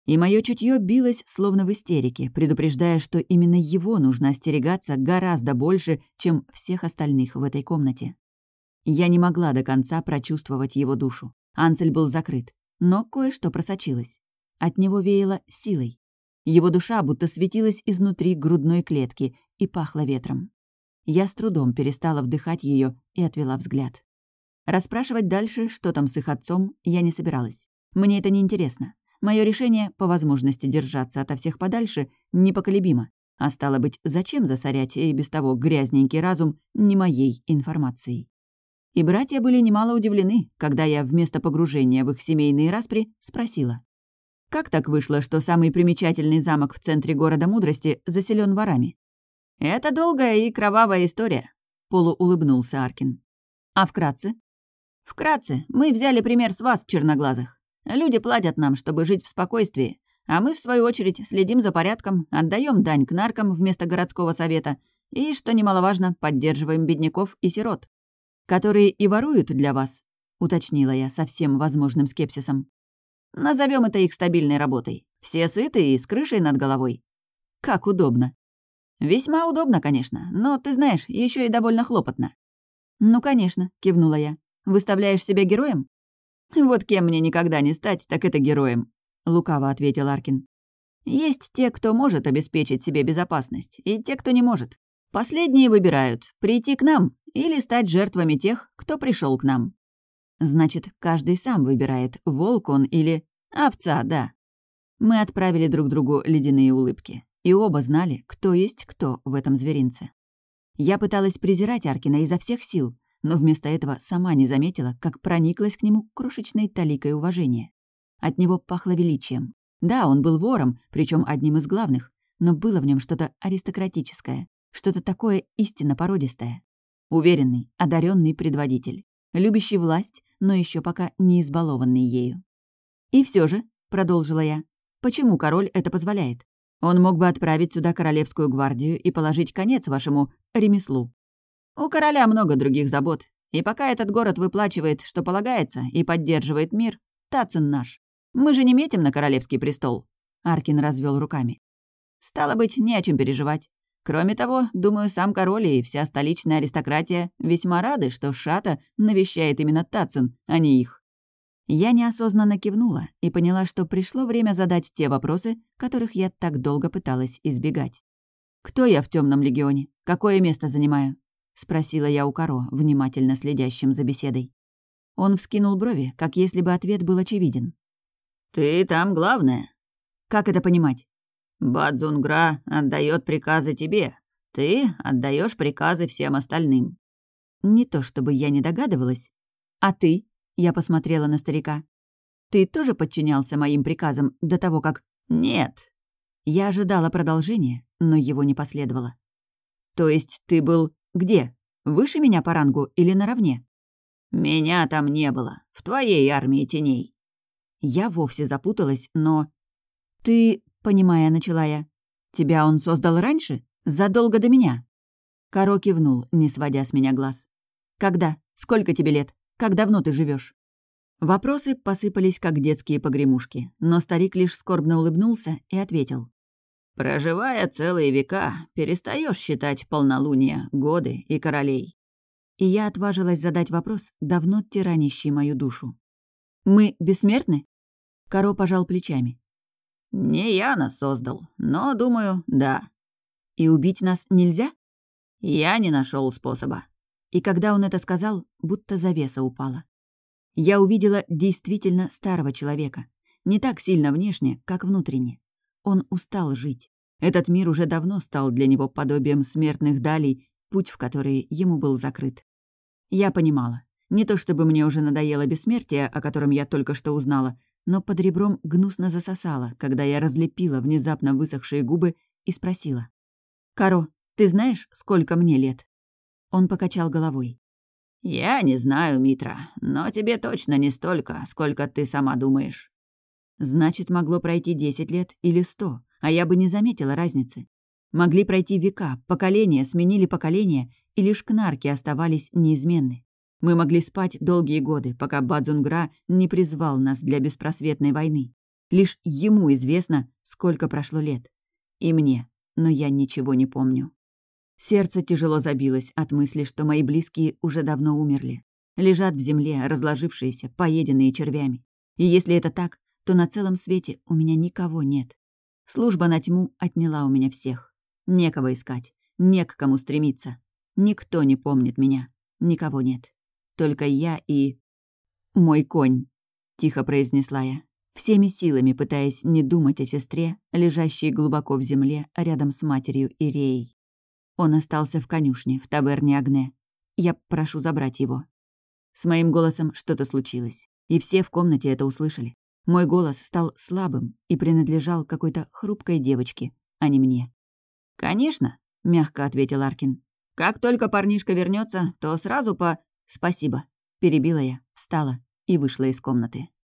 И мое чутье билось, словно в истерике, предупреждая, что именно его нужно остерегаться гораздо больше, чем всех остальных в этой комнате. Я не могла до конца прочувствовать его душу. Анцель был закрыт, но кое-что просочилось. От него веяло силой. Его душа будто светилась изнутри грудной клетки и пахла ветром. Я с трудом перестала вдыхать ее и отвела взгляд. Расспрашивать дальше, что там с их отцом, я не собиралась. Мне это не интересно. Мое решение, по возможности держаться ото всех подальше, непоколебимо. А стало быть, зачем засорять и без того грязненький разум не моей информацией? И братья были немало удивлены, когда я вместо погружения в их семейные распри спросила. Как так вышло, что самый примечательный замок в центре города мудрости заселен ворами? «Это долгая и кровавая история», — полуулыбнулся Аркин. «А вкратце?» «Вкратце, мы взяли пример с вас, черноглазых. Люди платят нам, чтобы жить в спокойствии, а мы, в свою очередь, следим за порядком, отдаем дань кнаркам вместо городского совета и, что немаловажно, поддерживаем бедняков и сирот». «Которые и воруют для вас», — уточнила я со всем возможным скепсисом. «Назовем это их стабильной работой. Все сыты и с крышей над головой». «Как удобно». «Весьма удобно, конечно, но, ты знаешь, еще и довольно хлопотно». «Ну, конечно», — кивнула я. «Выставляешь себя героем?» «Вот кем мне никогда не стать, так это героем», — лукаво ответил Аркин. «Есть те, кто может обеспечить себе безопасность, и те, кто не может. Последние выбирают, прийти к нам или стать жертвами тех, кто пришел к нам». «Значит, каждый сам выбирает, волк он или овца, да». Мы отправили друг другу ледяные улыбки, и оба знали, кто есть кто в этом зверинце. Я пыталась презирать Аркина изо всех сил, но вместо этого сама не заметила, как прониклась к нему крошечной таликой уважения. От него пахло величием. Да, он был вором, причем одним из главных, но было в нем что-то аристократическое, что-то такое истинно породистое. Уверенный, одаренный предводитель, любящий власть, но еще пока не избалованный ею. «И все же», — продолжила я, — «почему король это позволяет? Он мог бы отправить сюда королевскую гвардию и положить конец вашему ремеслу». «У короля много других забот, и пока этот город выплачивает, что полагается, и поддерживает мир, Тацин наш. Мы же не метим на королевский престол», — Аркин развел руками. «Стало быть, не о чем переживать. Кроме того, думаю, сам король и вся столичная аристократия весьма рады, что Шата навещает именно Тацин, а не их». Я неосознанно кивнула и поняла, что пришло время задать те вопросы, которых я так долго пыталась избегать. «Кто я в Темном легионе? Какое место занимаю?» — спросила я у Каро, внимательно следящим за беседой. Он вскинул брови, как если бы ответ был очевиден. «Ты там главная». «Как это понимать?» «Бадзунгра отдает приказы тебе. Ты отдаешь приказы всем остальным». Не то чтобы я не догадывалась. «А ты?» — я посмотрела на старика. «Ты тоже подчинялся моим приказам до того, как...» «Нет». Я ожидала продолжения, но его не последовало. «То есть ты был где? Выше меня по рангу или наравне?» «Меня там не было. В твоей армии теней». Я вовсе запуталась, но... «Ты...» — понимая, начала я. «Тебя он создал раньше? Задолго до меня?» Каро кивнул, не сводя с меня глаз. «Когда? Сколько тебе лет? Как давно ты живешь? Вопросы посыпались, как детские погремушки, но старик лишь скорбно улыбнулся и ответил. «Проживая целые века, перестаешь считать полнолуние, годы и королей». И я отважилась задать вопрос, давно тиранящий мою душу. «Мы бессмертны?» Каро пожал плечами. «Не я нас создал, но, думаю, да». «И убить нас нельзя?» «Я не нашел способа». И когда он это сказал, будто завеса упала. Я увидела действительно старого человека. Не так сильно внешне, как внутренне. Он устал жить. Этот мир уже давно стал для него подобием смертных далей, путь в который ему был закрыт. Я понимала. Не то чтобы мне уже надоело бессмертие, о котором я только что узнала, но под ребром гнусно засосало, когда я разлепила внезапно высохшие губы и спросила. «Каро, ты знаешь, сколько мне лет?» Он покачал головой. «Я не знаю, Митра, но тебе точно не столько, сколько ты сама думаешь». Значит, могло пройти 10 лет или 100, а я бы не заметила разницы. Могли пройти века, поколения сменили поколения, и лишь кнарки оставались неизменны. Мы могли спать долгие годы, пока Бадзунгра не призвал нас для беспросветной войны. Лишь ему известно, сколько прошло лет. И мне, но я ничего не помню. Сердце тяжело забилось от мысли, что мои близкие уже давно умерли. Лежат в земле, разложившиеся, поеденные червями. И если это так, то на целом свете у меня никого нет. Служба на тьму отняла у меня всех. Некого искать, не к кому стремиться. Никто не помнит меня, никого нет. Только я и... «Мой конь», — тихо произнесла я, всеми силами пытаясь не думать о сестре, лежащей глубоко в земле рядом с матерью Иреей. Он остался в конюшне, в таверне Агне. Я прошу забрать его. С моим голосом что-то случилось, и все в комнате это услышали. Мой голос стал слабым и принадлежал какой-то хрупкой девочке, а не мне. «Конечно», — мягко ответил Аркин. «Как только парнишка вернется, то сразу по...» «Спасибо», — перебила я, встала и вышла из комнаты.